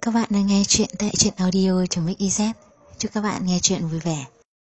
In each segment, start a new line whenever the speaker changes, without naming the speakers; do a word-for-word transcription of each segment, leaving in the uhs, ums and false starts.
Các bạn đang nghe chuyện tại truyện audio.mixyz. Chúc các bạn nghe chuyện vui vẻ.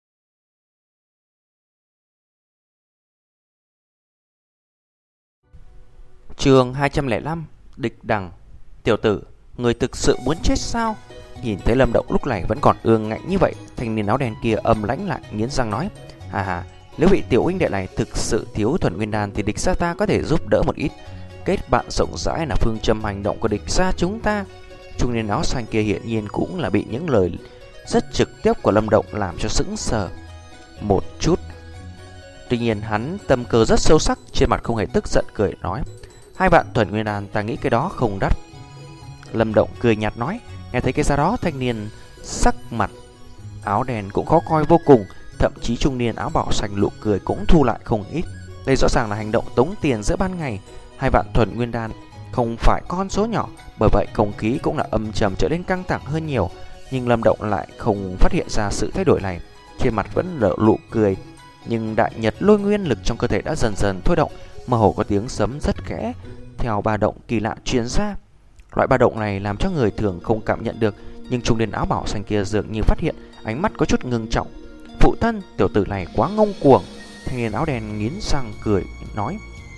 Chương hai trăm lẻ năm. Địch đằng. Tiểu tử, người thực sự muốn chết sao? Nhìn thấy Lâm Động lúc này vẫn còn ương ngạnh như vậy, thanh niên áo đen kia âm lãnh lại nghiến răng nói: Hà hà, nếu vị tiểu huynh đệ này thực sự thiếu thuần nguyên đan thì địch gia ta có thể giúp đỡ một ít. Kết bạn rộng rãi là phương châm hành động của địch gia chúng ta. Trung niên áo xanh kia hiện nhiên cũng là bị những lời rất trực tiếp của Lâm Động làm cho sững sờ một chút. Tuy nhiên hắn tâm cơ rất sâu sắc, trên mặt không hề tức giận, cười nói: Hai vạn thuần nguyên đan, ta nghĩ cái đó không đắt. Lâm Động cười nhạt nói. Nghe thấy cái giá đó, thanh niên sắc mặt áo đen cũng khó coi vô cùng. Thậm chí trung niên áo bảo xanh nụ cười cũng thu lại không ít. Đây rõ ràng là hành động tống tiền giữa ban ngày. Hai vạn thuần nguyên đan không phải con số nhỏ, bởi vậy không khí cũng là âm trầm trở nên căng thẳng hơn nhiều. Nhưng Lâm Động lại không phát hiện ra sự thay đổi này, trên mặt vẫn nở nụ cười. Nhưng đại nhật lôi nguyên lực trong cơ thể đã dần dần thôi động, mơ hồ có tiếng sấm rất khẽ theo ba động kỳ lạ truyền ra. Loại ba động này làm cho người thường không cảm nhận được, nhưng trung niên áo bảo xanh kia dường như phát hiện, ánh mắt có chút ngưng trọng. Phụ thân, tiểu tử này quá ngông cuồng. Thanh niên áo đen nghiến răng cười nói: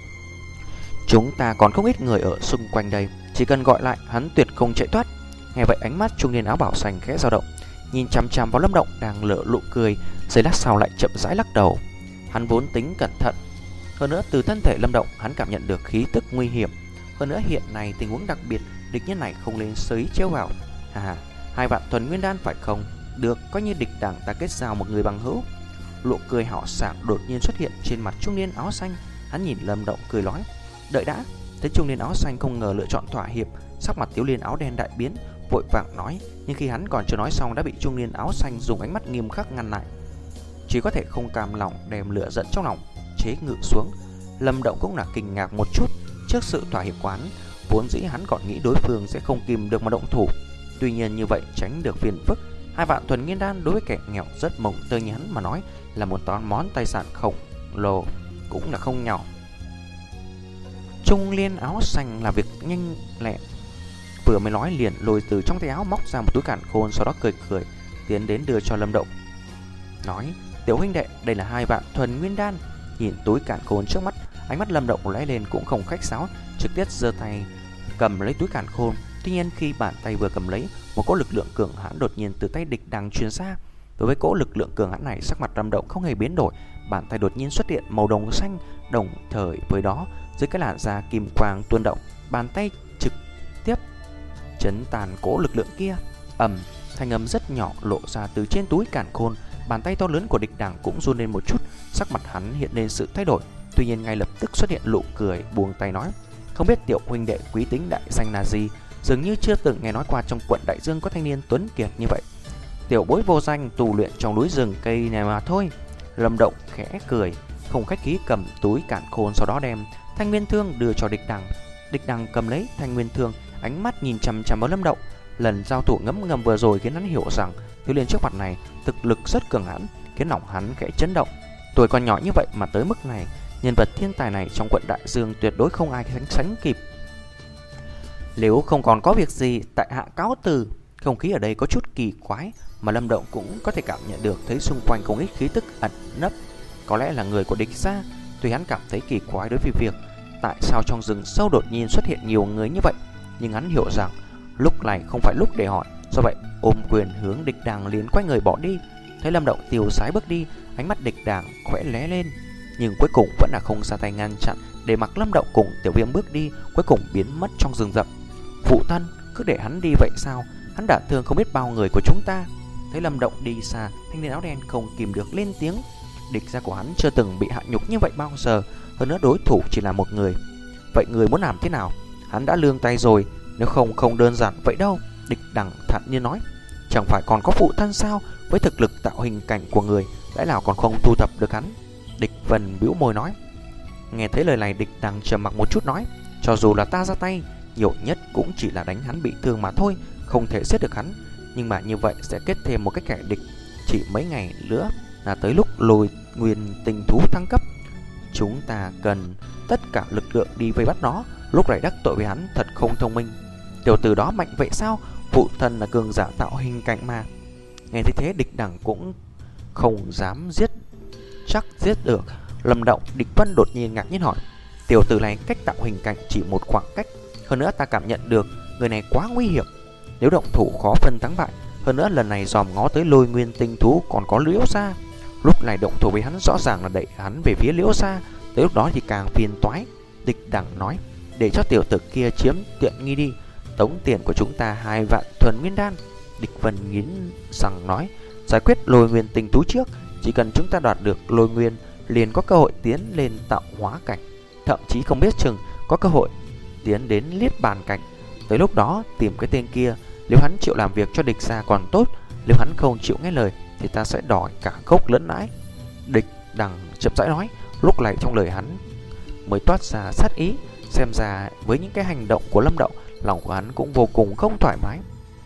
Chúng ta còn không ít người ở xung quanh đây, chỉ cần gọi lại hắn tuyệt không chạy thoát. Nghe vậy ánh mắt trung niên áo bảo xanh khẽ dao động, nhìn chằm chằm vào Lâm Động đang lở nụ cười, giây lát sau lại chậm rãi lắc đầu. Hắn vốn tính cẩn thận, hơn nữa từ thân thể Lâm Động hắn cảm nhận được khí tức nguy hiểm. Hơn nữa hiện nay tình huống đặc biệt, địch nhân này không lên sấy trêu vào. À, hai vạn thuần nguyên đan phải không? Được, coi như địch đảng ta kết giao một người bằng hữu. Nụ cười hào sảng đột nhiên xuất hiện trên mặt trung niên áo xanh. Hắn nhìn Lâm Động cười nói: Đợi đã. Thấy trung niên áo xanh không ngờ lựa chọn thỏa hiệp, sắc mặt thiếu niên áo đen đại biến, vội vàng nói. Nhưng khi hắn còn chưa nói xong đã bị trung niên áo xanh dùng ánh mắt nghiêm khắc ngăn lại. Chỉ có thể không cam lòng đem lửa giận trong lòng chế ngự xuống. Lâm Động cũng là kinh ngạc một chút trước sự thỏa hiệp quán. Vốn dĩ hắn còn nghĩ đối phương sẽ không kìm được mà động thủ, tuy nhiên như vậy tránh được phiền phức. Hai vạn thuần nguyên đan đối với kẻ nghèo rất mộng tơi như hắn mà nói là một toán món tài sản khổng lồ, cũng là không nhỏ. Trung niên áo xanh làm việc nhanh lẹ, vừa mới nói liền lôi từ trong tay áo móc ra một túi càn khôn, sau đó cười cười tiến đến đưa cho Lâm Động, nói: Tiểu huynh đệ, đây là hai vạn thuần nguyên đan. Nhìn túi càn khôn trước mắt, ánh mắt Lâm Động lóe lên cũng không khách sáo, trực tiếp giơ tay cầm lấy túi càn khôn. Tuy nhiên khi bàn tay vừa cầm lấy, một cỗ lực lượng cường hãn đột nhiên từ tay địch đằng truyền ra. Đối với cỗ lực lượng cường hãn này, sắc mặt Lâm Động không hề biến đổi, bàn tay đột nhiên xuất hiện màu đồng xanh, đồng thời với đó dưới cái làn da kim quang tuôn động, bàn tay trực tiếp chấn tàn cỗ lực lượng kia. Ầm, thanh âm rất nhỏ lộ ra từ trên túi càn khôn. Bàn tay to lớn của địch đằng cũng run lên một chút, sắc mặt hắn hiện lên sự thay đổi. Tuy nhiên ngay lập tức xuất hiện nụ cười, buông tay nói: Không biết tiểu huynh đệ quý tính đại danh là gì? Dường như chưa từng nghe nói qua trong quận Đại Dương có thanh niên tuấn kiệt như vậy. Tiểu bối vô danh tù luyện trong núi rừng cây này mà thôi. Lâm Động khẽ cười, không khách khí cầm túi càn khôn, sau đó đem thanh nguyên thương đưa cho địch đằng. Địch đằng cầm lấy thanh nguyên thương, ánh mắt nhìn chằm chằm vào Lâm Động. Lần giao thủ ngấm ngầm vừa rồi khiến hắn hiểu rằng thiếu niên trước mặt này thực lực rất cường hãn, khiến lòng hắn khẽ chấn động. Tuổi còn nhỏ như vậy mà tới mức này, nhân vật thiên tài này trong quận Đại Dương tuyệt đối không ai sánh sánh kịp. Nếu không còn có việc gì, tại hạ cáo từ. Không khí ở đây có chút kỳ quái, mà Lâm Động cũng có thể cảm nhận được, thấy xung quanh không ít khí tức ẩn nấp, có lẽ là người của địch gia. Tuy hắn cảm thấy kỳ quái đối với việc tại sao trong rừng sâu đột nhiên xuất hiện nhiều người như vậy, nhưng hắn hiểu rằng lúc này không phải lúc để hỏi. Do vậy ôm quyền hướng địch đằng liền quay người bỏ đi. Thấy Lâm Động tiêu sái bước đi, ánh mắt địch đằng khẽ lóe lên, nhưng cuối cùng vẫn là không ra tay ngăn chặn, để mặc Lâm Động cùng Tiểu Viêm bước đi, cuối cùng biến mất trong rừng rậm. Phụ thân, cứ để hắn đi vậy sao? Hắn đã thương không biết bao người của chúng ta. Thấy Lâm Động đi xa, thanh niên áo đen không kìm được lên tiếng. Địch gia của hắn chưa từng bị hạ nhục như vậy bao giờ, hơn nữa đối thủ chỉ là một người. Vậy người muốn làm thế nào? Hắn đã lương tay rồi, nếu không không đơn giản vậy đâu. Địch đằng thản nhiên nói: Chẳng phải còn có phụ thân sao? Với thực lực tạo hình cảnh của người, lẽ nào còn không thu thập được hắn? Địch Vân bĩu môi nói. Nghe thấy lời này, địch đằng trầm mặc một chút nói: Cho dù là ta ra tay, nhiều nhất cũng chỉ là đánh hắn bị thương mà thôi, không thể giết được hắn. Nhưng mà như vậy sẽ kết thêm một cái kẻ địch. Chỉ mấy ngày nữa là tới lúc lôi nguyên tinh thú thăng cấp. Chúng ta cần tất cả lực lượng đi vây bắt nó. Lúc này đắc tội với hắn thật không thông minh. Tiểu tử đó mạnh vậy sao? phụ thân là cường giả tạo hình cảnh mà. Nghe thấy thế Địch Đằng cũng không dám giết, chắc giết được Lâm Động. Địch Vân đột nhiên ngạc nhiên hỏi: tiểu tử này cách tạo hình cảnh chỉ một khoảng cách, hơn nữa ta cảm nhận được người này quá nguy hiểm, nếu động thủ khó phân thắng bại. Hơn nữa lần này dòm ngó tới Lôi Nguyên tinh thú còn có Liễu Gia, lúc này động thủ với hắn rõ ràng là đẩy hắn về phía Liễu Gia, tới lúc đó thì càng phiền toái. Địch Đằng nói: để cho tiểu tử kia chiếm tiện nghi đi, tống tiền của chúng ta hai vạn thuần nguyên đan. Địch Vân nghiến răng nói: giải quyết Lôi Nguyên tinh thú trước, chỉ cần chúng ta đoạt được Lôi Nguyên liền có cơ hội tiến lên tạo hóa cảnh, thậm chí không biết chừng có cơ hội tiến đến Niết Bàn cảnh. Tới lúc đó tìm cái tên kia, nếu hắn chịu làm việc cho Địch gia còn tốt, nếu hắn không chịu nghe lời thì ta sẽ đòi cả gốc lẫn lãi. Địch Đằng chậm rãi nói, lúc này trong lời hắn mới toát ra sát ý. Xem ra với những cái hành động của Lâm Động, lòng của hắn cũng vô cùng không thoải mái.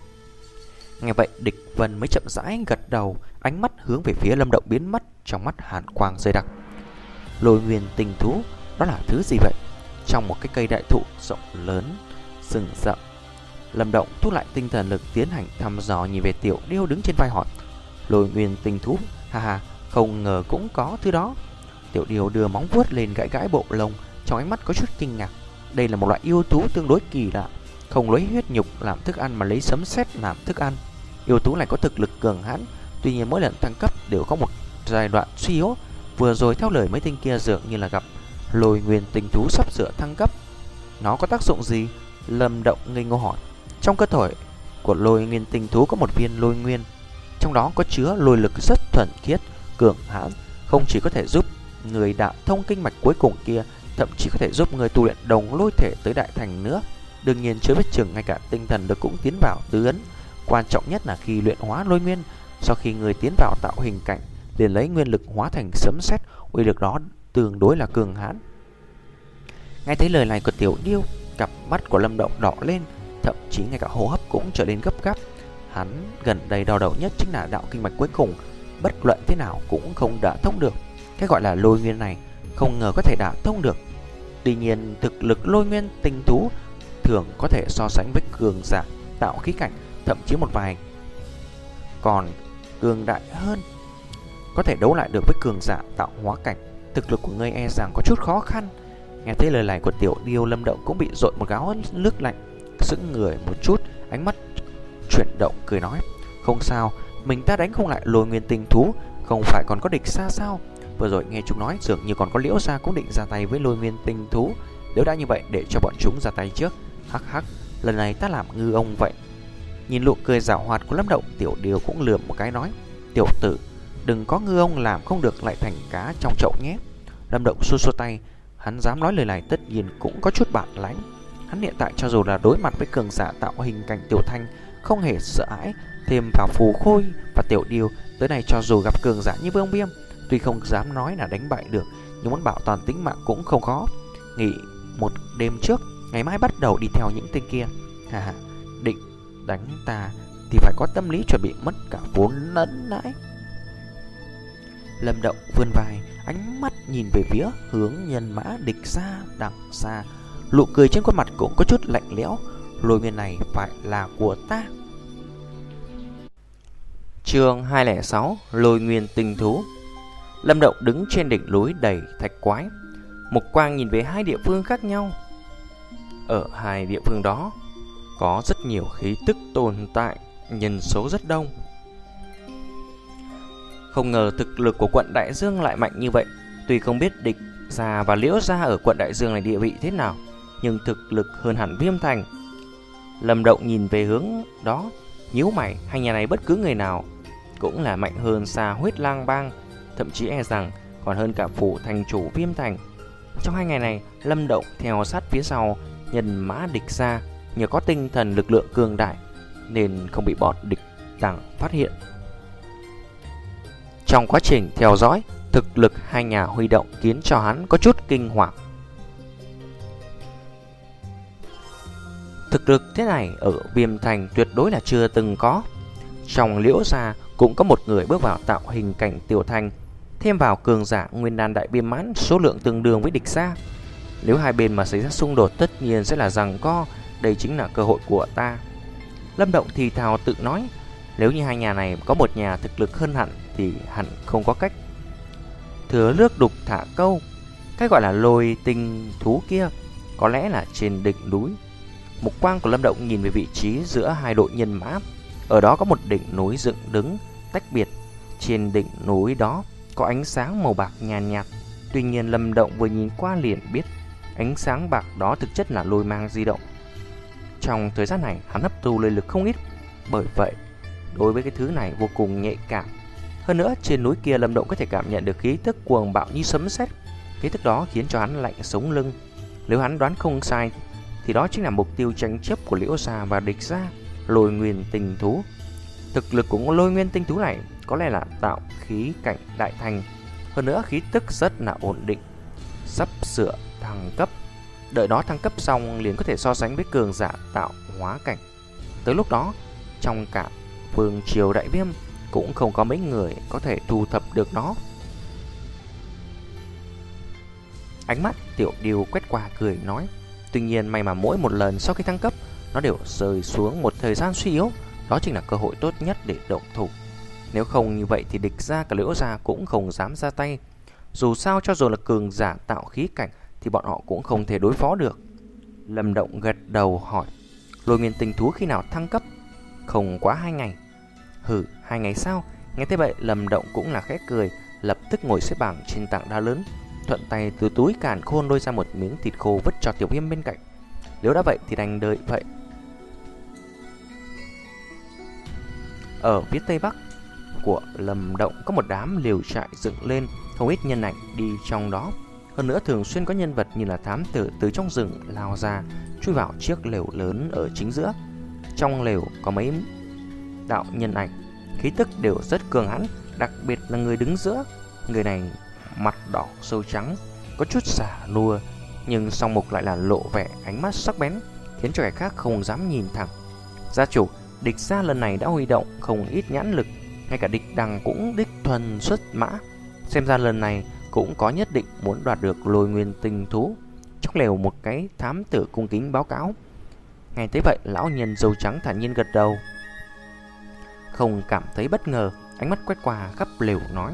Nghe vậy Địch Vân mới chậm rãi gật đầu, ánh mắt hướng về phía Lâm Động biến mất, trong mắt hàn quang dày đặc. Lôi Nguyên tinh thú, đó là thứ gì vậy? Trong một cái cây đại thụ rộng lớn, rừng rậm, Lâm Động thu lại tinh thần lực tiến hành thăm dò, nhìn về Tiểu Điêu đứng trên vai hỏi: Lôi Nguyên tinh thú, ha ha, không ngờ cũng có thứ đó. Tiểu Điêu đưa móng vuốt lên gãi gãi bộ lông, trong ánh mắt có chút kinh ngạc. Đây là một loại yêu thú tương đối kỳ lạ, không lấy huyết nhục làm thức ăn mà lấy sấm sét làm thức ăn. Yêu thú này có thực lực cường hãn, tuy nhiên mỗi lần thăng cấp đều có một giai đoạn suy yếu. Vừa rồi theo lời mấy tên kia dường như là gặp Lôi Nguyên tinh thú sắp sửa thăng cấp. Nó có tác dụng gì? Lâm Động ngây ngô hỏi. Trong cơ thể của Lôi Nguyên tinh thú có một viên lôi nguyên, trong đó có chứa lôi lực rất thuần khiết, cường hãn, không chỉ có thể giúp người đả thông kinh mạch cuối cùng kia, thậm chí có thể giúp người tu luyện đồng lôi thể tới đại thành nữa. Đương nhiên chưa biết chừng ngay cả tinh thần lực cũng tiến vào tứ ấn. Quan trọng nhất là khi luyện hóa lôi nguyên, sau khi người tiến vào tạo hình cảnh liền lấy nguyên lực hóa thành sấm sét, uy lực đó tương đối là cường hãn. Nghe thấy lời này của Tiểu Điêu, cặp mắt của Lâm Động đỏ lên, thậm chí ngay cả hô hấp cũng trở nên gấp gáp. Hắn gần đây đau đầu nhất chính là đạo kinh mạch cuối cùng, bất luận thế nào cũng không đả thông được. Cái gọi là lôi nguyên này không ngờ có thể đả thông được. Tuy nhiên thực lực lôi nguyên tinh thú thường có thể so sánh với cường giả tạo khí cảnh, thậm chí một vài còn cường đại hơn, có thể đấu lại được với cường giả tạo hóa cảnh. Thực lực của ngươi e rằng có chút khó khăn. Nghe thấy lời này của Tiểu Điêu, Lâm Động cũng bị dội một gáo nước lạnh, sững người một chút, ánh mắt chuyển động cười nói: không sao, mình ta đánh không lại Lôi Nguyên tinh thú, không phải còn có Địch Gia sao? Vừa rồi nghe chúng nói dường như còn có Liễu Gia cũng định ra tay với Lôi Nguyên tinh thú. Nếu đã như vậy để cho bọn chúng ra tay trước. Hắc hắc, lần này ta làm ngư ông vậy. Nhìn nụ cười giảo hoạt của Lâm Động, Tiểu Điêu cũng lườm một cái nói: tiểu tử, đừng có ngư ông làm không được lại thành cá trong chậu nhé. Lâm Động xua xua tay, hắn dám nói lời này tất nhiên cũng có chút bản lãnh. Hắn hiện tại cho dù là đối mặt với cường giả tạo hình cảnh Tiểu Thanh không hề sợ hãi, thêm vào Phù Khôi và Tiểu Điêu, tới này cho dù gặp cường giả như Vương Viêm, tuy không dám nói là đánh bại được, nhưng muốn bảo toàn tính mạng cũng không khó. Nghỉ một đêm trước, ngày mai bắt đầu đi theo những tên kia. Hà hà, định đánh ta thì phải có tâm lý chuẩn bị mất cả vốn lẫn lãi. Lâm Động vươn vai, ánh mắt nhìn về phía hướng nhân mã Địch Gia đằng xa, nụ cười trên khuôn mặt cũng có chút lạnh lẽo. Lôi nguyên này phải là của ta. Chương hai không sáu, Lôi Nguyên tinh thú. Lâm Động đứng trên đỉnh núi đầy thạch quái, mục quang nhìn về hai địa phương khác nhau. Ở hai địa phương đó có rất nhiều khí tức tồn tại, nhân số rất đông. Không ngờ thực lực của quận Đại Dương lại mạnh như vậy. Tuy không biết Địch Gia và Liễu Gia ở quận Đại Dương này địa vị thế nào, nhưng thực lực hơn hẳn Viêm Thành. Lâm Động nhìn về hướng đó, nhíu mày, hai nhà này bất cứ người nào cũng là mạnh hơn xa Huyết Lang Bang, thậm chí e rằng còn hơn cả phủ thành chủ Viêm Thành. Trong hai ngày này, Lâm Động theo sát phía sau nhân mã Địch Gia, nhờ có tinh thần lực lượng cường đại nên không bị bọn địch đẳng phát hiện. Trong quá trình theo dõi, thực lực hai nhà huy động khiến cho hắn có chút kinh hoàng. Thực lực thế này ở Viêm Thành tuyệt đối là chưa từng có. Trong Liễu Gia cũng có một người bước vào tạo hình cảnh Tiểu Thành, thêm vào cường giả nguyên đan đại viêm mãn, số lượng tương đương với Địch Gia. Nếu hai bên mà xảy ra xung đột tất nhiên sẽ là giằng co, đây chính là cơ hội của ta. Lâm Động thì thào tự nói, nếu như hai nhà này có một nhà thực lực hơn hẳn thì hẳn không có cách thừa nước đục thả câu. Cái gọi là lôi tinh thú kia có lẽ là trên đỉnh núi. Mục quang của Lâm Động nhìn về vị trí giữa hai đội nhân mã. Ở đó có một đỉnh núi dựng đứng tách biệt. Trên đỉnh núi đó có ánh sáng màu bạc nhàn nhạt, nhạt. Tuy nhiên Lâm Động vừa nhìn qua liền biết ánh sáng bạc đó thực chất là lôi mang di động. Trong thời gian này hắn hấp thu linh lực không ít, bởi vậy đối với cái thứ này vô cùng nhạy cảm. Hơn nữa trên núi kia Lâm Động có thể cảm nhận được khí tức cuồng bạo như sấm sét. Khí tức đó khiến cho hắn lạnh sống lưng. Nếu hắn đoán không sai thì đó chính là mục tiêu tranh chấp của Liễu gia và địch gia, Lôi Nguyên Tinh Thú. Thực lực của Lôi Nguyên Tinh Thú này có lẽ là tạo khí cảnh đại thành. Hơn nữa khí tức rất là ổn định, sắp sửa thăng cấp. Đợi nó thăng cấp xong liền có thể so sánh với cường giả tạo hóa cảnh. Tới lúc đó trong cả vương triều Đại Viêm cũng không có mấy người có thể thu thập được nó. Ánh mắt Tiểu Điêu quét qua cười nói, tuy nhiên may mà mỗi một lần sau khi thăng cấp nó đều rơi xuống một thời gian suy yếu. Đó chính là cơ hội tốt nhất để động thủ. Nếu không như vậy thì địch gia cả Liễu gia cũng không dám ra tay. Dù sao cho dù là cường giả tạo khí cảnh thì bọn họ cũng không thể đối phó được. Lâm Động gật đầu hỏi, Lôi Nguyên Tinh Thú khi nào thăng cấp? Không quá hai ngày. Hừ, hai ngày sao? Nghe thế vậy Lâm Động cũng là khẽ cười, lập tức ngồi xếp bằng trên tảng đá lớn, thuận tay từ túi càn khôn lôi ra một miếng thịt khô vứt cho Tiểu Viêm bên cạnh. Nếu đã vậy thì đành đợi vậy. Ở phía tây bắc của Lâm Động có một đám liều trại dựng lên, không ít nhân ảnh đi trong đó. Hơn nữa thường xuyên có nhân vật như là thám tử từ trong rừng lao ra, chui vào chiếc lều lớn ở chính giữa. Trong lều có mấy đạo nhân ảnh, khí tức đều rất cường hãn, đặc biệt là người đứng giữa. Người này mặt đỏ sâu trắng, có chút xả nua, nhưng song mục lại là lộ vẻ ánh mắt sắc bén, khiến cho kẻ khác không dám nhìn thẳng. Gia chủ, địch gia lần này đã huy động không ít nhãn lực, ngay cả địch đằng cũng đích thuần xuất mã. Xem ra lần này cũng có nhất định muốn đoạt được Lôi Nguyên Tinh Thú. Trong lều một cái thám tử cung kính báo cáo. Nghe tới vậy lão nhân râu trắng thản nhiên gật đầu, không cảm thấy bất ngờ, ánh mắt quét qua khắp lều nói,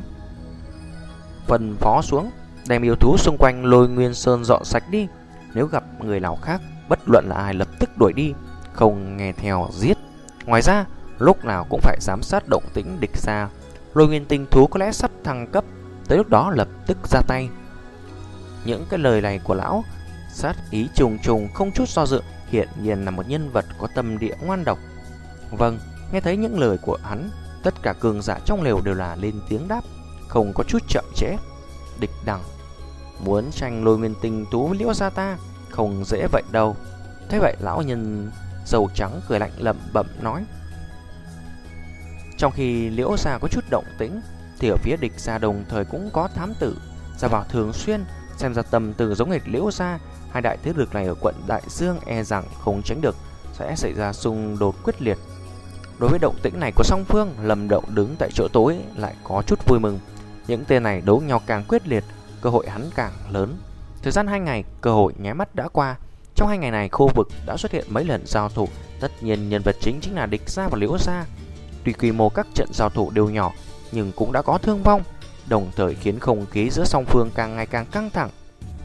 phân phó xuống, đem yêu thú xung quanh Lôi Nguyên Sơn dọn sạch đi. Nếu gặp người nào khác, bất luận là ai lập tức đuổi đi, không nghe theo giết. Ngoài ra lúc nào cũng phải giám sát động tĩnh địch gia. Lôi Nguyên Tinh Thú có lẽ sắp thăng cấp, tới lúc đó lập tức ra tay. Những cái lời này của lão sát ý trùng trùng, không chút do dự, hiện nhiên là một nhân vật có tâm địa ngoan độc. Vâng, nghe thấy những lời của hắn, tất cả cường giả trong lều đều là lên tiếng đáp, không có chút chậm trễ. Địch đằng muốn tranh Lôi Nguyên Tinh Thú với Liễu gia ta không dễ vậy đâu. Thế vậy lão nhân dầu trắng cười lạnh lẩm bẩm nói. Trong khi Liễu gia có chút động tĩnh thì ở phía địch gia đồng thời cũng có thám tử ra vào thường xuyên, xem ra tầm từ giống hệt Liễu gia. Hai đại thế lực này ở quận Đại Dương e rằng không tránh được sẽ xảy ra xung đột quyết liệt. Đối với động tĩnh này của song phương, Lâm Động đứng tại chỗ tối lại có chút vui mừng. Những tên này đấu nhau càng quyết liệt, cơ hội hắn càng lớn. Thời gian hai ngày, cơ hội nháy mắt đã qua. Trong hai ngày này, khu vực đã xuất hiện mấy lần giao thủ. Tất nhiên nhân vật chính chính là địch gia và Liễu gia. Tuy quy mô các trận giao thủ đều nhỏ, nhưng cũng đã có thương vong, đồng thời khiến không khí giữa song phương càng ngày càng căng thẳng.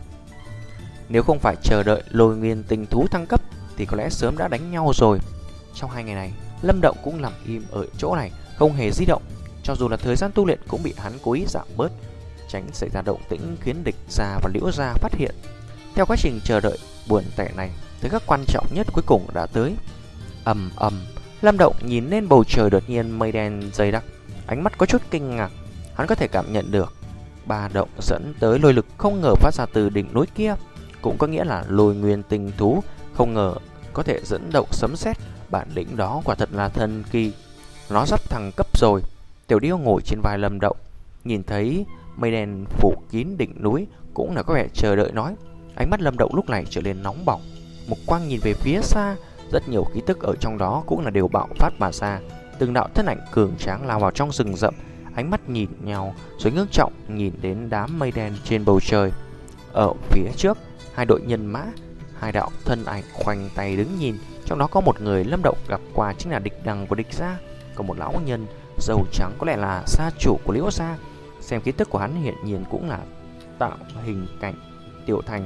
Nếu không phải chờ đợi Lôi Nguyên Tinh Thú thăng cấp thì có lẽ sớm đã đánh nhau rồi. Trong hai ngày này, Lâm Động cũng nằm im ở chỗ này, không hề di động. Cho dù là thời gian tu luyện cũng bị hắn cố ý giảm bớt, tránh xảy ra động tĩnh khiến địch gia và Liễu gia phát hiện. Theo quá trình chờ đợi buồn tẻ này, thời khắc quan trọng nhất cuối cùng đã tới. Ầm ầm, Lâm Động nhìn lên bầu trời, đột nhiên mây đen dày đặc, ánh mắt có chút kinh ngạc. Hắn có thể cảm nhận được ba động dẫn tới lôi lực không ngờ phát ra từ đỉnh núi kia, cũng có nghĩa là Lôi Nguyên Tinh Thú không ngờ có thể dẫn động sấm sét. Bản lĩnh đó quả thật là thần kỳ. Nó sắp thăng cấp rồi. Tiểu Điêu ngồi trên vai Lâm Động, nhìn thấy mây đen phủ kín đỉnh núi cũng là có vẻ chờ đợi nói. Ánh mắt Lâm Động lúc này trở nên nóng bỏng, mục quang nhìn về phía xa, rất nhiều khí tức ở trong đó cũng là đều bạo phát mà ra. Từng đạo thân ảnh cường tráng lao vào trong rừng rậm, ánh mắt nhìn nhau rồi ngưng trọng nhìn đến đám mây đen trên bầu trời. Ở phía trước, hai đội nhân mã, hai đạo thân ảnh khoanh tay đứng nhìn, Trong đó có một người Lâm Động gặp qua chính là địch đằng của địch gia, còn một lão nhân dầu trắng có lẽ là gia chủ của Liễu gia. Xem ký tức của hắn hiện nhiên cũng là tạo hình cảnh tiểu thành.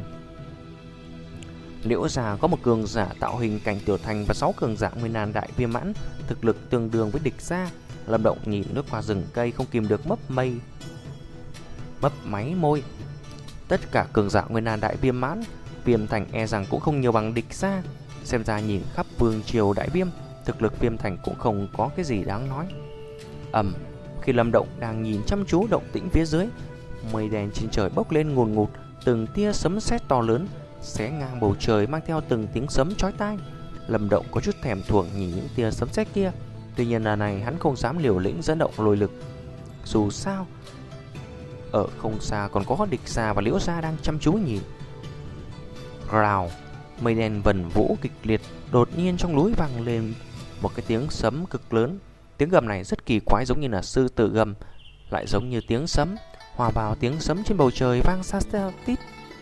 Liễu gia có một cường giả tạo hình cảnh tiểu thành và sáu cường giả nguyên nan đại viên mãn, thực lực tương đương với địch gia. Lâm Động nhìn lướt qua rừng cây không kìm được mấp mây mấp máy môi. Tất cả cường giả nguyên nan đại viêm mãn, Viêm Thành e rằng cũng không nhiều bằng địch gia. Xem ra nhìn khắp vương triều đại viêm, thực lực Viêm Thành cũng không có cái gì đáng nói. Ầm, khi Lâm Động đang nhìn chăm chú động tĩnh phía dưới, mây đen trên trời bốc lên ngùn ngụt, từng tia sấm sét to lớn xé ngang bầu trời mang theo từng tiếng sấm chói tai. Lâm Động có chút thèm thuồng nhìn những tia sấm sét kia, tuy nhiên lần này hắn không dám liều lĩnh dẫn động lôi lực. Dù sao, ở không xa còn có địch gia và Liễu gia đang chăm chú nhìn. Rào, mây đen vần vũ kịch liệt, đột nhiên trong núi vang lên một cái tiếng sấm cực lớn. Tiếng gầm này rất kỳ quái, giống như là sư tử gầm, lại giống như tiếng sấm, hòa vào tiếng sấm trên bầu trời vang xa xa tít.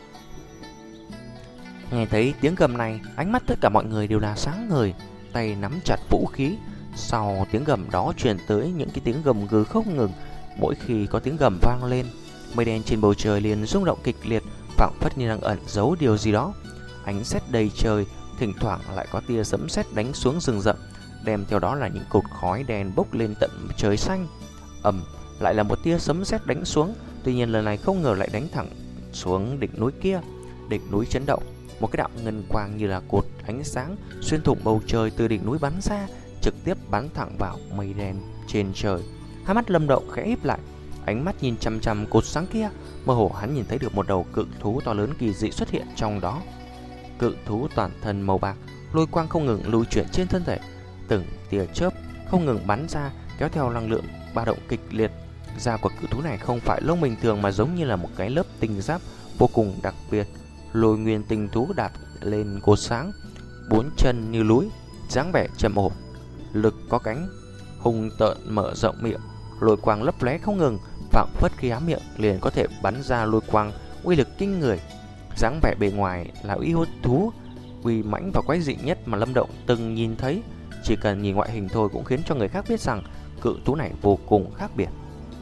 Nghe thấy tiếng gầm này, ánh mắt tất cả mọi người đều là sáng ngời, tay nắm chặt vũ khí. Sau tiếng gầm đó truyền tới những cái tiếng gầm gừ không ngừng. Mỗi khi có tiếng gầm vang lên, mây đen trên bầu trời liền rung động kịch liệt, phảng phất như đang ẩn giấu điều gì đó. Ánh sét đầy trời, thỉnh thoảng lại có tia sấm sét đánh xuống rừng rậm, đem theo đó là những cột khói đen bốc lên tận trời xanh. Ầm, lại là một tia sấm sét đánh xuống, tuy nhiên lần này không ngờ lại đánh thẳng xuống đỉnh núi kia. Đỉnh núi chấn động, một cái đạo ngân quang như là cột ánh sáng xuyên thủng bầu trời từ đỉnh núi bắn ra, trực tiếp bắn thẳng vào mây đen trên trời. Hai mắt Lâm Động khẽ híp lại, ánh mắt nhìn chằm chằm cột sáng kia. Mơ hồ hắn nhìn thấy được một đầu cự thú to lớn kỳ dị xuất hiện trong đó. Cự thú toàn thân màu bạc, lôi quang không ngừng lưu chuyển trên thân thể, từng tia chớp không ngừng bắn ra, kéo theo năng lượng ba động kịch liệt. Da của cự thú này không phải lông bình thường mà giống như là một cái lớp tinh giáp vô cùng đặc biệt. Lôi nguyên tinh thú đạp lên cột sáng, bốn chân như núi, dáng vẻ trầm ổn, lực có cánh, hung tợn mở rộng miệng, lôi quang lấp lóe không ngừng, phảng phất khi há miệng liền có thể bắn ra lôi quang, uy lực kinh người. Dáng vẻ bề ngoài là yêu thú uy mãnh và quái dị nhất mà Lâm Động từng nhìn thấy. Chỉ cần nhìn ngoại hình thôi cũng khiến cho người khác biết rằng cự thú này vô cùng khác biệt.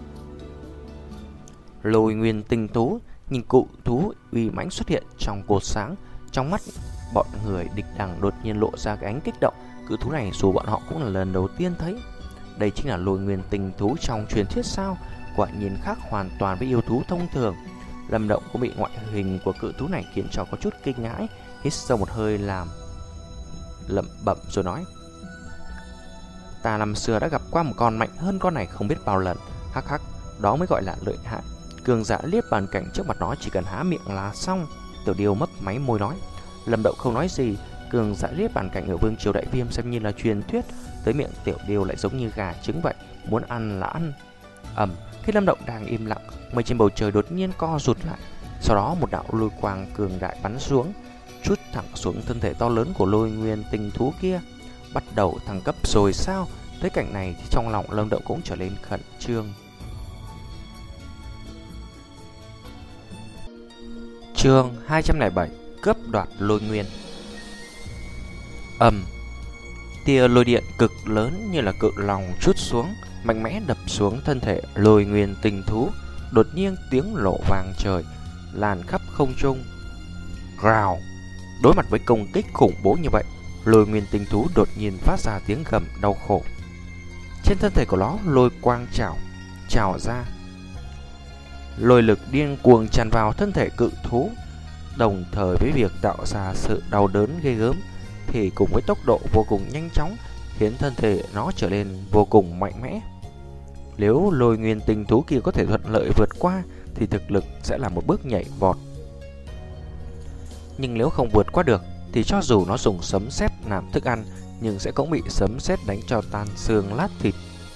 Lôi nguyên tinh thú nhìn cự thú uy mãnh xuất hiện trong cột sáng, trong mắt bọn người địch đằng đột nhiên lộ ra cái ánh kích động. Cự thú này dù bọn họ cũng là lần đầu tiên thấy. Đây chính là lôi nguyên tinh thú trong truyền thuyết sao? Quả nhiên khác hoàn toàn với yêu thú thông thường. Lâm Động cũng bị ngoại hình của cự thú này khiến cho có chút kinh ngãi, hít sâu một hơi làm lẩm bẩm rồi nói: ta năm xưa đã gặp qua một con mạnh hơn con này không biết bao lần. Hắc hắc, đó mới gọi là lợi hại. Cường giả liếc bàn cảnh trước mặt nó chỉ cần há miệng là xong. Tiểu Điêu mấp máy môi nói. Lâm Động không nói gì. Cường giả liếc bàn cảnh ở vương triều đại viêm xem như là truyền thuyết, tới miệng Tiểu Điêu lại giống như gà trứng vậy, muốn ăn là ăn. Ầm, khi Lâm Động đang im lặng, mây trên bầu trời đột nhiên co rụt lại, sau đó một đạo lôi quang cường đại bắn xuống, chút thẳng xuống thân thể to lớn của lôi nguyên tinh thú kia. Bắt đầu thăng cấp rồi sao? Thấy cảnh này thì trong lòng Lâm Động cũng trở nên khẩn trương. Chương hai trăm lẻ bảy: cướp đoạt lôi nguyên. Ầm, tia lôi điện cực lớn như là cự lòng trút xuống, mạnh mẽ đập xuống thân thể lôi nguyên tinh thú. Đột nhiên tiếng nổ vang trời lan khắp không trung. Rào, đối mặt với công kích khủng bố như vậy, lôi nguyên tinh thú đột nhiên phát ra tiếng gầm đau khổ. Trên thân thể của nó lôi quang trào trào ra, lôi lực điên cuồng tràn vào thân thể cự thú, đồng thời với việc tạo ra sự đau đớn ghê gớm, thì cùng với tốc độ vô cùng nhanh chóng khiến thân thể nó trở nên vô cùng mạnh mẽ. Nếu lôi nguyên tinh thú kia có thể thuận lợi vượt qua thì thực lực sẽ là một bước nhảy vọt. Nhưng nếu không vượt qua được thì cho dù nó dùng sấm sét làm thức ăn, nhưng sẽ cũng bị sấm sét đánh cho tan xương lát thịt.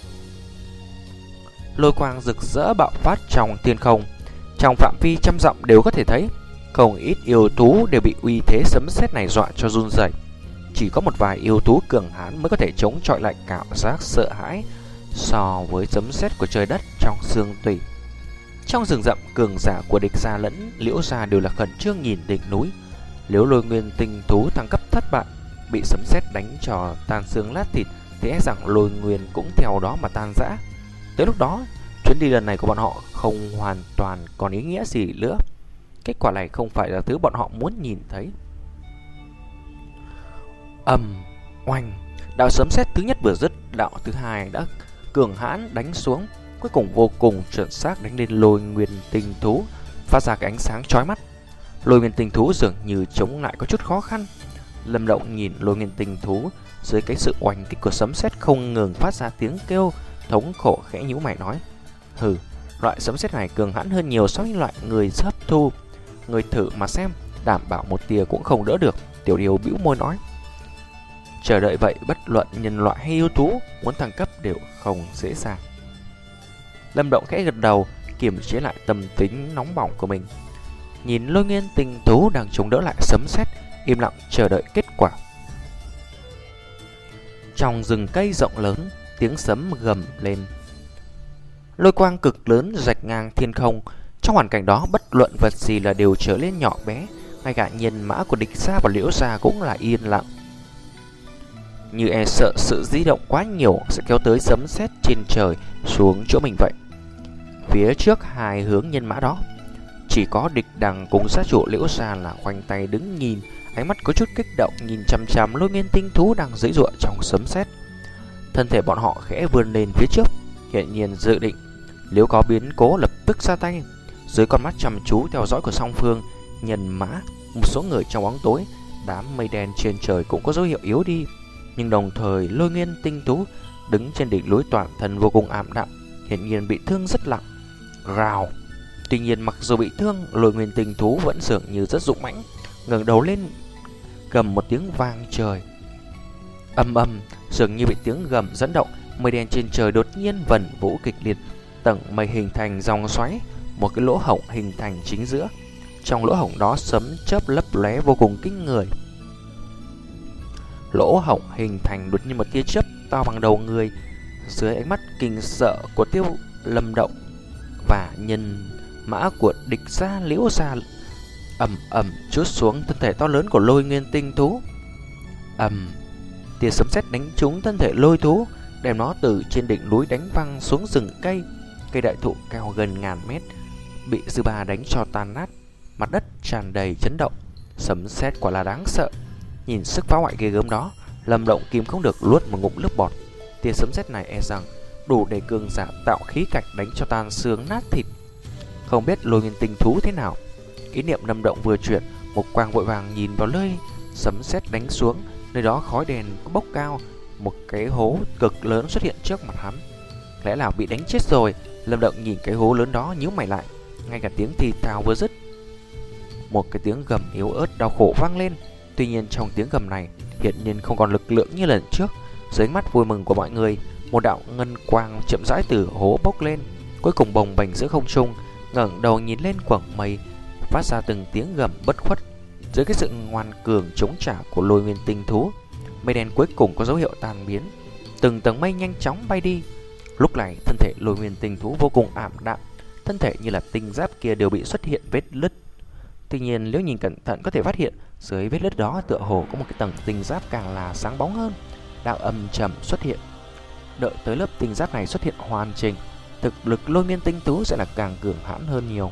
Lôi quang rực rỡ bạo phát trong thiên không, trong phạm vi trăm dặm đều có thể thấy. Không ít yêu thú đều bị uy thế sấm sét này dọa cho run rẩy. Chỉ có một vài yêu thú cường hãn mới có thể chống chọi lại cảm giác sợ hãi so với sấm sét của trời đất trong xương tủy. Trong rừng rậm, cường giả của địch gia lẫn Liễu gia đều là khẩn trương nhìn đỉnh núi. Nếu lôi nguyên tinh thú thăng cấp thất bại bị sấm sét đánh cho tan xương lát thịt thì e rằng Lôi Nguyên cũng theo đó mà tan rã. Tới lúc đó, chuyến đi lần này của bọn họ không hoàn toàn còn ý nghĩa gì nữa. Kết quả này không phải là thứ bọn họ muốn nhìn thấy. Ầm, oanh, đạo sấm sét thứ nhất vừa dứt, đạo thứ hai đã cường hãn đánh xuống, cuối cùng vô cùng chuẩn xác đánh lên Lôi Nguyên Tinh Thú, phát ra cái ánh sáng chói mắt. Lôi Nguyên Tinh Thú dường như chống lại có chút khó khăn. Lâm Động nhìn Lôi Nguyên Tinh Thú dưới cái sự oanh kích của sấm sét không ngừng phát ra tiếng kêu thống khổ, khẽ nhíu mày nói: "Hừ, loại sấm sét này cường hãn hơn nhiều so với loại người hấp thu. Người thử mà xem, đảm bảo một tia cũng không đỡ được." Tiểu Điều bĩu môi nói: "Chờ đợi vậy, bất luận nhân loại hay yêu thú muốn thăng cấp đều không dễ dàng." Lâm Động khẽ gật đầu, kiềm chế lại tâm tính nóng bỏng của mình, nhìn Lôi Nguyên Tinh Thú đang chống đỡ lại sấm sét, im lặng chờ đợi kết quả. Trong rừng cây rộng lớn, tiếng sấm gầm lên, lôi quang cực lớn rạch ngang thiên không. Trong hoàn cảnh đó, bất luận vật gì là đều trở lên nhỏ bé, ngay cả nhân mã của địch gia và Liễu gia cũng là yên lặng, như e sợ sự di động quá nhiều sẽ kéo tới sấm sét trên trời xuống chỗ mình vậy. Phía trước hai hướng nhân mã đó, chỉ có Địch Đằng cùng gia chủ Liễu gia là khoanh tay đứng nhìn, ánh mắt có chút kích động nhìn chằm chằm Lôi Nguyên Tinh Thú đang giãy giụa trong sấm sét. Thân thể bọn họ khẽ vươn lên phía trước, hiển nhiên dự định nếu có biến cố lập tức ra tay. Dưới con mắt chăm chú theo dõi của song phương, nhân mã, một số người trong bóng tối, đám mây đen trên trời cũng có dấu hiệu yếu đi. Nhưng đồng thời Lôi Nguyên Tinh Thú đứng trên đỉnh núi toàn thân vô cùng ảm đạm, hiển nhiên bị thương rất nặng. Rào. Tuy nhiên mặc dù bị thương, Lôi Nguyên Tinh Thú vẫn dường như rất dũng mãnh, ngẩng đầu lên gầm một tiếng vang trời. Âm âm, dường như bị tiếng gầm dẫn động, mây đen trên trời đột nhiên vần vũ kịch liệt, tầng mây hình thành dòng xoáy, một cái lỗ hổng hình thành chính giữa. Trong lỗ hổng đó sấm chớp lấp lóe vô cùng kinh người. Lỗ hổng hình thành đột nhiên một tia chớp to bằng đầu người. Dưới ánh mắt kinh sợ của Tiêu Lâm Động và nhân mã của địch gia Liễu gia, ầm ầm trút xuống thân thể to lớn của Lôi Nguyên Tinh Thú. Ầm, tia sấm sét đánh trúng thân thể lôi thú, đem nó từ trên đỉnh núi đánh văng xuống rừng cây. Cây đại thụ cao gần ngàn mét bị dư ba đánh cho tan nát, mặt đất tràn đầy chấn động. Sấm sét quả là đáng sợ. Nhìn sức phá hoại ghê gớm đó, Lâm Động kìm không được luốt một ngụm nước bọt. Tia sấm sét này e rằng đủ để cường giả tạo khí cảnh đánh cho tan xương nát thịt. Không biết Lôi Nguyên Tinh Thú thế nào. Ý niệm Lâm Động vừa chuyển, một quang vội vàng nhìn vào nơi sấm sét đánh xuống. Nơi đó khói đèn bốc cao, một cái hố cực lớn xuất hiện trước mặt hắn. Lẽ nào bị đánh chết rồi? Lâm Động nhìn cái hố lớn đó nhíu mày lại. Ngay cả tiếng thì thào vừa dứt, một cái tiếng gầm yếu ớt đau khổ vang lên. Tuy nhiên trong tiếng gầm này hiển nhiên không còn lực lượng như lần trước. Dưới mắt vui mừng của mọi người, một đạo ngân quang chậm rãi từ hố bốc lên, cuối cùng bồng bềnh giữa không trung, ngẩng đầu nhìn lên quầng mây, phát ra từng tiếng gầm bất khuất. Dưới cái sự ngoan cường chống trả của Lôi Nguyên Tinh Thú, mây đen cuối cùng có dấu hiệu tan biến, từng tầng mây nhanh chóng bay đi. Lúc này thân thể Lôi Nguyên Tinh Thú vô cùng ảm đạm, thân thể như là tinh giáp kia đều bị xuất hiện vết nứt. Tuy nhiên nếu nhìn cẩn thận có thể phát hiện dưới vết nứt đó tựa hồ có một cái tầng tinh giáp càng là sáng bóng hơn, đang âm trầm xuất hiện. Đợi tới lớp tinh giáp này xuất hiện hoàn chỉnh, thực lực Lôi Nguyên Tinh Thú sẽ là càng cường hãn hơn nhiều.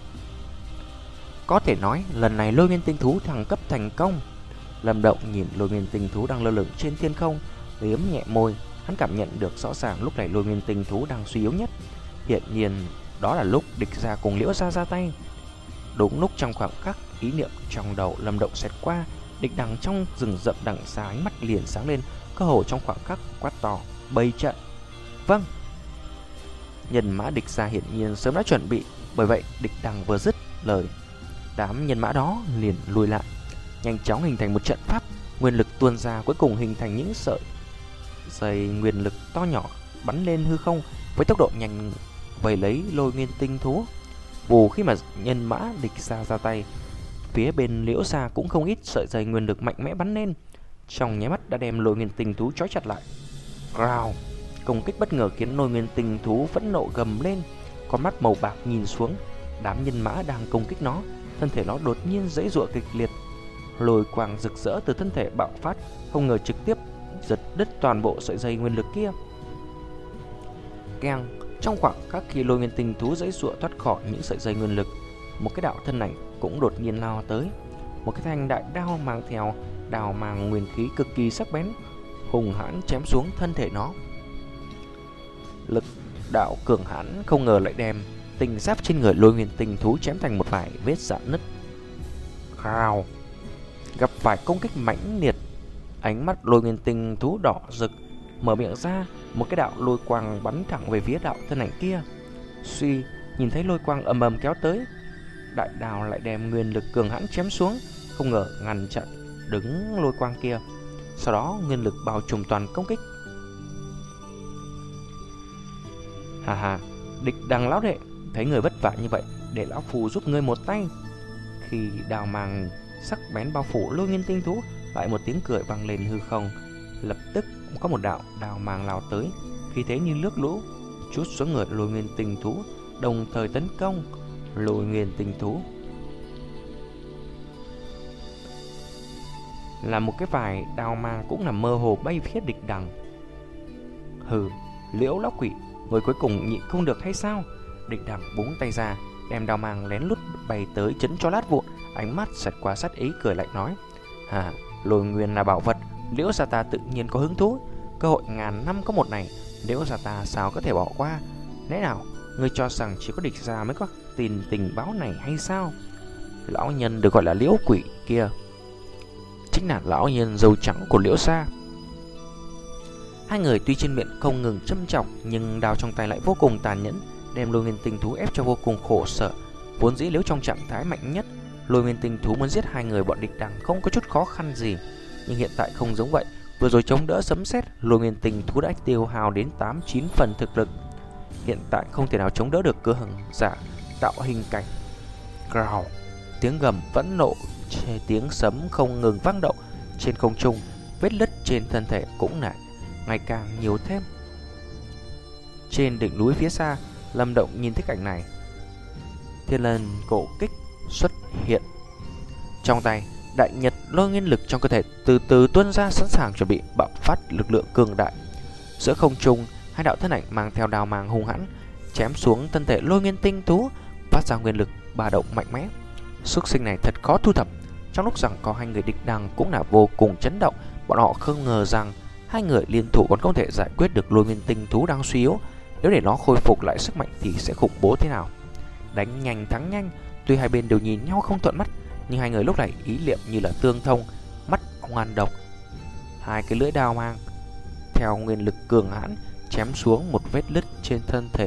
Có thể nói lần này Lôi Nguyên Tinh Thú thăng cấp thành công. Lâm Động nhìn Lôi Nguyên Tinh Thú đang lơ lửng trên thiên không, liếm nhẹ môi. Hắn cảm nhận được rõ ràng lúc này Lôi Nguyên Tinh Thú đang suy yếu nhất. Hiện nhiên đó là lúc địch gia cùng Liễu gia ra tay. Đúng lúc trong khoảng khắc ý niệm trong đầu Lâm Động xẹt qua, Địch Đằng trong rừng rậm đằng xa ánh mắt liền sáng lên, cơ hồ trong khoảng khắc quát to: "Bày trận!" Vâng. Nhân mã địch gia hiển nhiên sớm đã chuẩn bị, bởi vậy Địch Đằng vừa dứt lời, đám nhân mã đó liền lùi lại, nhanh chóng hình thành một trận pháp, nguyên lực tuôn ra, cuối cùng hình thành những sợi dây nguyên lực to nhỏ bắn lên hư không với tốc độ nhanh vây lấy Lôi Nguyên Tinh Thú. Vù khi mà nhân mã địch gia ra tay, phía bên Liễu gia cũng không ít sợi dây nguyên lực mạnh mẽ bắn lên, trong nháy mắt đã đem Lôi Nguyên Tinh Thú trói chặt lại. Rào, công kích bất ngờ khiến Lôi Nguyên Tinh Thú phẫn nộ gầm lên, con mắt màu bạc nhìn xuống đám nhân mã đang công kích nó, thân thể nó đột nhiên giãy giụa kịch liệt. lôi quang rực rỡ từ thân thể bạo phát, không ngờ trực tiếp giật đứt toàn bộ sợi dây nguyên lực kia. Keng, trong khoảng khắc khi lôi nguyên tinh thú giãy giụa thoát khỏi những sợi dây nguyên lực, một cái đạo thân ảnh cũng đột nhiên lao tới. Một cái thanh đại đao mang theo đào màng nguyên khí cực kỳ sắc bén, hùng hãn chém xuống thân thể nó. Lực đạo cường hãn không ngờ lại đem tinh giáp trên người lôi nguyên tinh thú chém thành một vài vết rạn nứt. Khao, gặp phải công kích mãnh liệt, ánh mắt lôi nguyên tinh thú đỏ rực, mở miệng ra, một cái đạo lôi quang bắn thẳng về phía đạo thân ảnh kia. Suy, nhìn thấy lôi quang ầm ầm kéo tới, đại đao lại đem nguyên lực cường hãn chém xuống, không ngờ ngăn chặn đứng lôi quang kia. Sau đó nguyên lực bao trùm toàn công kích. Hà hà, Địch Đằng lão đệ, thấy người vất vả như vậy, để lão phù giúp ngươi một tay. Khi đào màng sắc bén bao phủ lôi nguyên tinh thú, lại một tiếng cười vang lên hư không. Lập tức có một đạo đào màng lao tới, khí thế như nước lũ trút xuống người lôi nguyên tinh thú, đồng thời tấn công lôi nguyên tinh thú. Là một cái vài đào màng cũng là mơ hồ bay phía Địch Đằng. Hừ, Liễu lão quỷ, người cuối cùng nhịn không được hay sao? Địch Đằng búng tay ra, đem đào màng lén lút bay tới chấn cho lát vụn, ánh mắt xẹt qua sát ý cười lạnh nói: "Hà, lôi nguyên là bảo vật, Liễu gia ta tự nhiên có hứng thú, cơ hội ngàn năm có một này, Liễu gia ta sao có thể bỏ qua? Lẽ nào ngươi cho rằng chỉ có Địch gia mới có tin tình báo này hay sao?" Lão nhân được gọi là Liễu quỷ kia chính là lão nhân râu trắng của Liễu gia. Hai người tuy trên miệng không ngừng châm chọc, nhưng đao trong tay lại vô cùng tàn nhẫn, đem lôi nguyên tinh thú ép cho vô cùng khổ sở. Vốn dĩ Liễu trong trạng thái mạnh nhất, lôi nguyên tinh thú muốn giết hai người bọn Địch Đằng không có chút khó khăn gì. Nhưng hiện tại không giống vậy, vừa rồi chống đỡ sấm sét, lôi nguyên tinh thú đã tiêu hao đến tám chín phần thực lực. Hiện tại không thể nào chống đỡ được cường giả tạo hình cảnh. Growl, tiếng gầm vẫn nộ, tiếng sấm không ngừng vang động trên không trung, vết nứt trên thân thể cũng lại ngày càng nhiều thêm. Trên đỉnh núi phía xa, Lâm Động nhìn thấy cảnh này, thiên lần cổ kích xuất hiện trong tay, đại nhật lôi nguyên lực trong cơ thể từ từ tuôn ra, sẵn sàng chuẩn bị bạo phát lực lượng cường đại. Giữa không trung, hai đạo thân ảnh mang theo đao màng hung hãn chém xuống thân thể lôi nguyên tinh thú, phát ra nguyên lực ba động mạnh mẽ. Xúc sinh này thật khó thu thập. Trong lúc rằng có hai người Địch Đằng cũng là vô cùng chấn động, bọn họ không ngờ rằng hai người liên thủ còn không thể giải quyết được lôi nguyên tinh thú đang suy yếu. Nếu để nó khôi phục lại sức mạnh thì sẽ khủng bố thế nào. Đánh nhanh thắng nhanh, tuy hai bên đều nhìn nhau không thuận mắt, nhưng hai người lúc này ý niệm như là tương thông, mắt ngoan độc. Hai cái lưỡi đao mang theo nguyên lực cường hãn chém xuống một vết nứt trên thân thể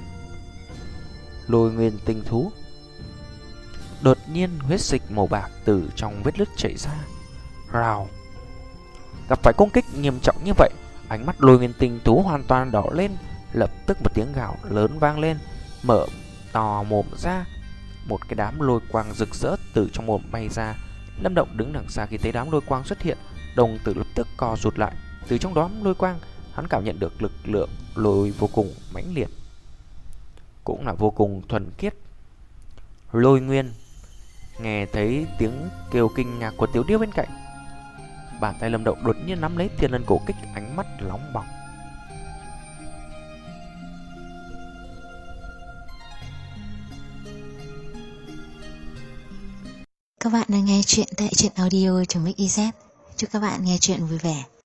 lôi nguyên tinh thú. Đột nhiên huyết dịch màu bạc từ trong vết nứt chảy ra. Rào, gặp phải công kích nghiêm trọng như vậy, ánh mắt lôi nguyên tinh thú hoàn toàn đỏ lên. Lập tức một tiếng gào lớn vang lên, mở to mồm ra, một cái đám lôi quang rực rỡ từ trong mồm bay ra. Lâm Động đứng đằng xa khi thấy đám lôi quang xuất hiện, đồng tử lập tức co rụt lại. Từ trong đám lôi quang, hắn cảm nhận được lực lượng lôi vô cùng mãnh liệt, cũng là vô cùng thuần khiết. Lôi nguyên. Nghe thấy tiếng kêu kinh ngạc của Tiểu Điêu bên cạnh, bàn tay Lâm Động đột nhiên nắm lấy thiên lân cổ kích, ánh mắt nóng bỏng.
Các bạn đang nghe chuyện tại truyện audio chấm ích i zét. Chúc các bạn nghe chuyện vui vẻ.